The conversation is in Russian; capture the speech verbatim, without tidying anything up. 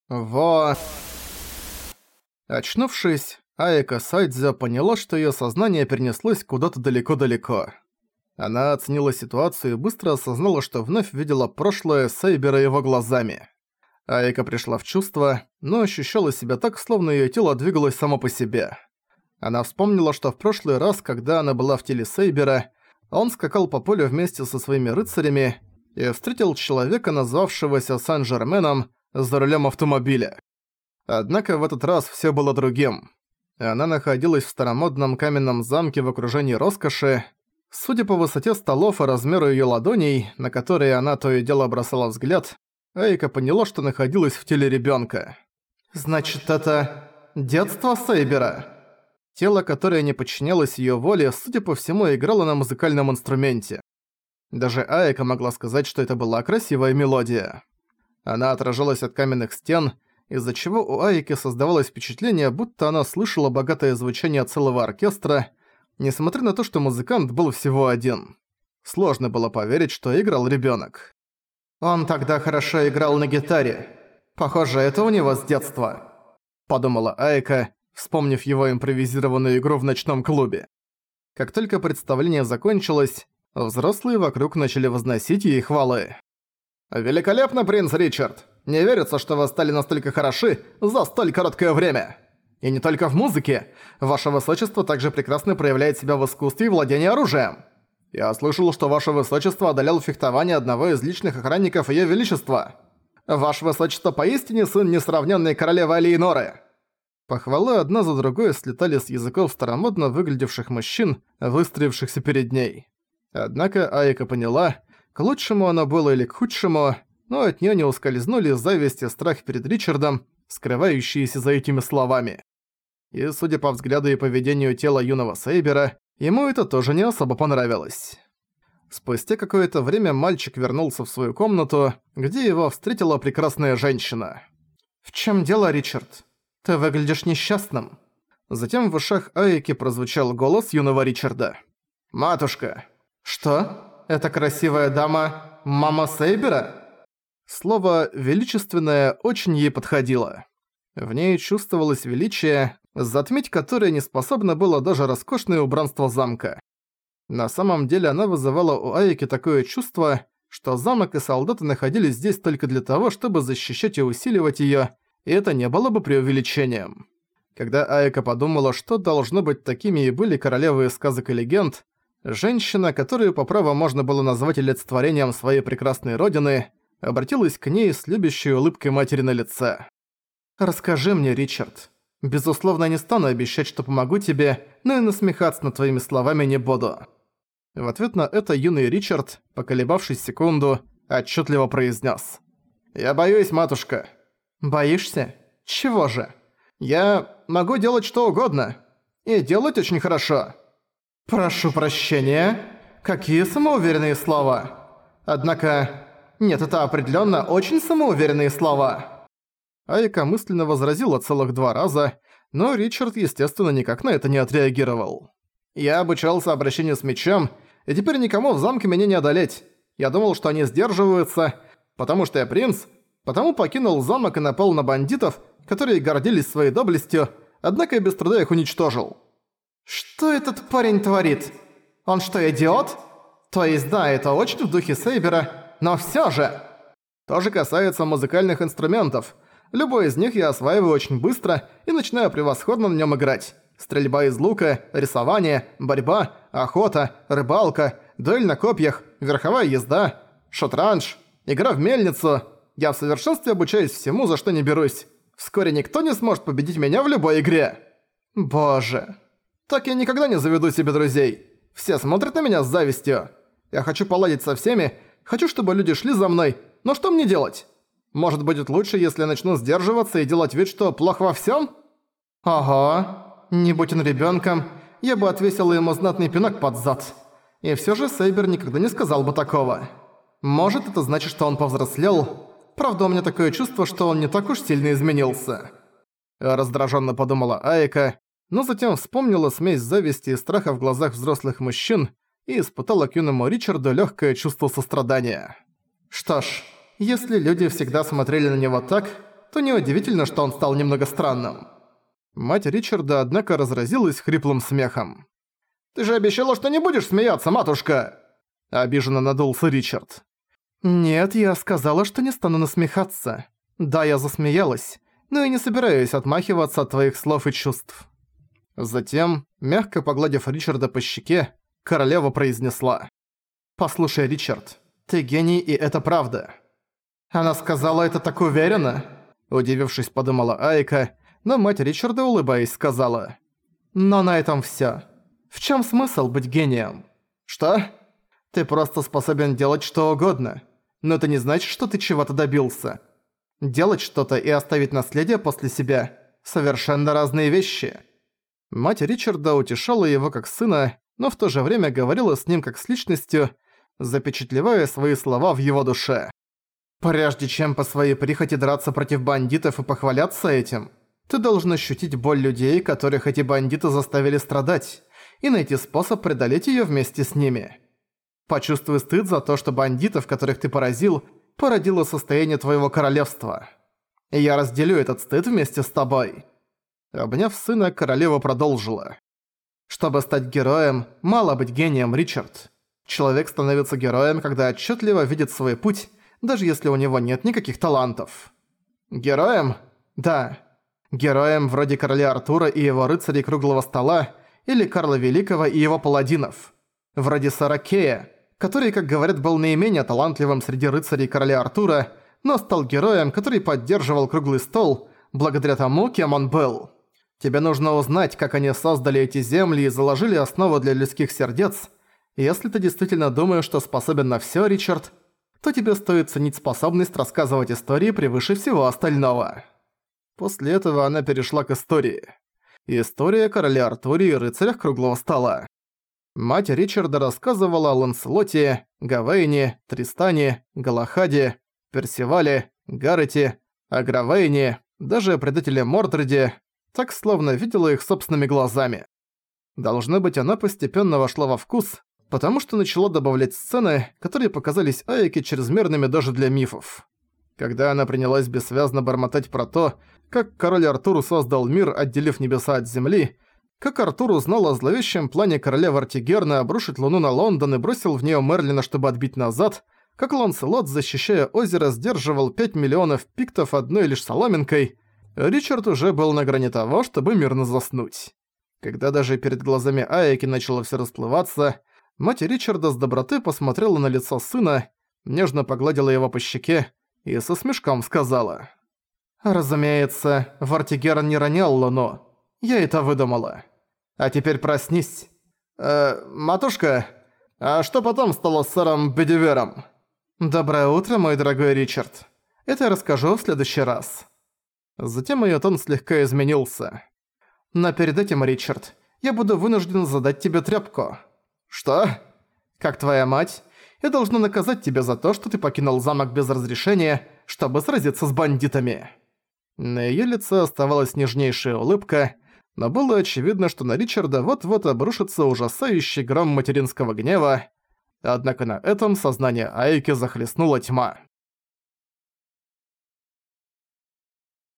Во... Очнувшись, Аека Сайдзё поняла, что её сознание перенеслось куда-то далеко-далеко. Она оценила ситуацию и быстро осознала, что вновь видела прошлое Сейбера его глазами. Аека пришла в чувство, но ощущала себя так, словно её тело двигалось само по себе. Она вспомнила, что в прошлый раз, когда она была в теле Сейбера, он скакал по полю вместе со своими рыцарями и встретил человека, назвавшегося Сен-Жерменом, за рулем автомобиля. Однако в этот раз всё было другим. Она находилась в старомодном каменном замке в окружении роскоши. Судя по высоте столов и размеру её ладоней, на которые она то и дело бросала взгляд, Аека поняла, что находилась в теле ребёнка. «Значит, это детство Сейбера?» Тело, которое не подчинялось её воле, судя по всему, играло на музыкальном инструменте. Даже Аека могла сказать, что это была красивая мелодия. Она отражалась от каменных стен, из-за чего у Аики создавалось впечатление, будто она слышала богатое звучание целого оркестра, несмотря на то, что музыкант был всего один. Сложно было поверить, что играл ребёнок. «Он тогда хорошо играл на гитаре. Похоже, это у него с детства», — подумала Аика, вспомнив его импровизированную игру в ночном клубе. Как только представление закончилось, взрослые вокруг начали возносить ей хвалы. «Великолепно, принц Ричард! Не верится, что вы стали настолько хороши за столь короткое время! И не только в музыке. Ваше высочество также прекрасно проявляет себя в искусстве и владении оружием. Я слышал, что ваше высочество одолел фехтование одного из личных охранников её величества. Ваше высочество поистине сын несравненной королевы Алиеноры!» Похвалы одна за другой слетали с языков старомодно выглядевших мужчин, выстроившихся перед ней. Однако Аека поняла, к лучшему оно было или к худшему, но от неё не ускользнули зависть и страх перед Ричардом, скрывающиеся за этими словами. И, судя по взгляду и поведению тела юного Сейбера, ему это тоже не особо понравилось. Спустя какое-то время мальчик вернулся в свою комнату, где его встретила прекрасная женщина. «В чём дело, Ричард? Ты выглядишь несчастным». Затем в ушах Аики прозвучал голос юного Ричарда. «Матушка!» «Что? Эта красивая дама – мама Сейбера?» Слово «величественное» очень ей подходило. В ней чувствовалось величие, затмить которое не способно было даже роскошное убранство замка. На самом деле она вызывала у Аики такое чувство, что замок и солдаты находились здесь только для того, чтобы защищать и усиливать её, и это не было бы преувеличением. Когда Аика подумала, что должно быть такими и были королевы из сказок и легенд, женщина, которую по праву можно было назвать олицетворением своей прекрасной родины, обратилась к ней с любящей улыбкой матери на лице. «Расскажи мне, Ричард. Безусловно, не стану обещать, что помогу тебе, но и насмехаться над твоими словами не буду». В ответ на это юный Ричард, поколебавшись секунду, отчётливо произнес: «Я боюсь, матушка». «Боишься? Чего же?» «Я могу делать что угодно. И делать очень хорошо». «Прошу прощения. Какие самоуверенные слова. Однако... Нет, это определённо очень самоуверенные слова». Аика мысленно возразила целых два раза, но Ричард, естественно, никак на это не отреагировал. «Я обучался обращению с мечом, и теперь никому в замке меня не одолеть. Я думал, что они сдерживаются, потому что я принц, потому покинул замок и напал на бандитов, которые гордились своей доблестью, однако я без труда их уничтожил». «Что этот парень творит? Он что, идиот? То есть да, это очень в духе Сейбера, но всё же...» «То же касается музыкальных инструментов. Любой из них я осваиваю очень быстро и начинаю превосходно на нём играть. Стрельба из лука, рисование, борьба, охота, рыбалка, дуэль на копьях, верховая езда, шотранж, игра в мельницу. Я в совершенстве обучаюсь всему, за что не берусь. Вскоре никто не сможет победить меня в любой игре». «Боже. Так я никогда не заведу себе друзей. Все смотрят на меня с завистью. Я хочу поладить со всеми, хочу, чтобы люди шли за мной, но что мне делать? Может, будет лучше, если я начну сдерживаться и делать вид, что плохо во всём?» «Ага. Не будь он ребёнком, я бы отвесила ему знатный пинок под зад. И всё же Сейбер никогда не сказал бы такого. Может, это значит, что он повзрослел. Правда, у меня такое чувство, что он не так уж сильно изменился». Раздражённо подумала Аика, но затем вспомнила смесь зависти и страха в глазах взрослых мужчин и испытала к юному Ричарду лёгкое чувство сострадания. Что ж, если люди всегда смотрели на него так, то неудивительно, что он стал немного странным». Мать Ричарда, однако, разразилась хриплым смехом. «Ты же обещала, что не будешь смеяться, матушка!» Обиженно надулся Ричард. «Нет, я сказала, что не стану насмехаться. Да, я засмеялась, но и не собираюсь отмахиваться от твоих слов и чувств». Затем, мягко погладив Ричарда по щеке, королева произнесла. «Послушай, Ричард, ты гений, и это правда». «Она сказала это так уверенно?» Удивившись, подумала Айка, но мать Ричарда, улыбаясь, сказала. «Но на этом всё. В чём смысл быть гением?» «Что?» «Ты просто способен делать что угодно. Но это не значит, что ты чего-то добился. Делать что-то и оставить наследие после себя – совершенно разные вещи». Мать Ричарда утешала его как сына, но в то же время говорила с ним как с личностью, запечатлевая свои слова в его душе. «Прежде чем по своей прихоти драться против бандитов и похваляться этим, ты должен ощутить боль людей, которых эти бандиты заставили страдать, и найти способ преодолеть её вместе с ними. Почувствуй стыд за то, что бандитов, которых ты поразил, породило состояние твоего королевства. И я разделю этот стыд вместе с тобой». Обняв сына, королева продолжила. «Чтобы стать героем, мало быть гением, Ричард. Человек становится героем, когда отчетливо видит свой путь, даже если у него нет никаких талантов». «Героем?» «Да. Героем вроде короля Артура и его рыцарей круглого стола, или Карла Великого и его паладинов. Вроде Саракея, который, как говорят, был наименее талантливым среди рыцарей короля Артура, но стал героем, который поддерживал круглый стол, благодаря тому, кем он был. Тебе нужно узнать, как они создали эти земли и заложили основу для людских сердец. Если ты действительно думаешь, что способен на всё, Ричард, то тебе стоит ценить способность рассказывать истории превыше всего остального». После этого она перешла к истории. История о короле Артуре и рыцарях круглого стола. Мать Ричарда рассказывала о Ланселоте, Гавейне, Тристане, Галахаде, Персивале, Гаррете, Агравейне, даже о предателе Мордреде, так словно видела их собственными глазами. Должно быть, она постепенно вошла во вкус, потому что начала добавлять сцены, которые показались Айке чрезмерными даже для мифов. Когда она принялась бессвязно бормотать про то, как король Артур создал мир, отделив небеса от земли, как Артур узнал о зловещем плане короля Вартигерна обрушить луну на Лондон и бросил в неё Мерлина, чтобы отбить назад, как Ланселот, защищая озеро, сдерживал пять миллионов пиктов одной лишь соломинкой, Ричард уже был на грани того, чтобы мирно заснуть. Когда даже перед глазами Айки начало всё расплываться, мать Ричарда с доброты посмотрела на лицо сына, нежно погладила его по щеке и со смешком сказала. «Разумеется, Вартигерн не ронял луну. Я это выдумала. А теперь проснись». «Э, матушка, а что потом стало с сэром Бедивером?» «Доброе утро, мой дорогой Ричард. Это я расскажу в следующий раз». Затем её тон слегка изменился. «Но перед этим, Ричард, я буду вынужден задать тебе трёпку». «Что?» «Как твоя мать, я должна наказать тебя за то, что ты покинул замок без разрешения, чтобы сразиться с бандитами». На её лице оставалась нежнейшая улыбка, но было очевидно, что на Ричарда вот-вот обрушится ужасающий гром материнского гнева, однако на этом сознание Айки захлестнула тьма.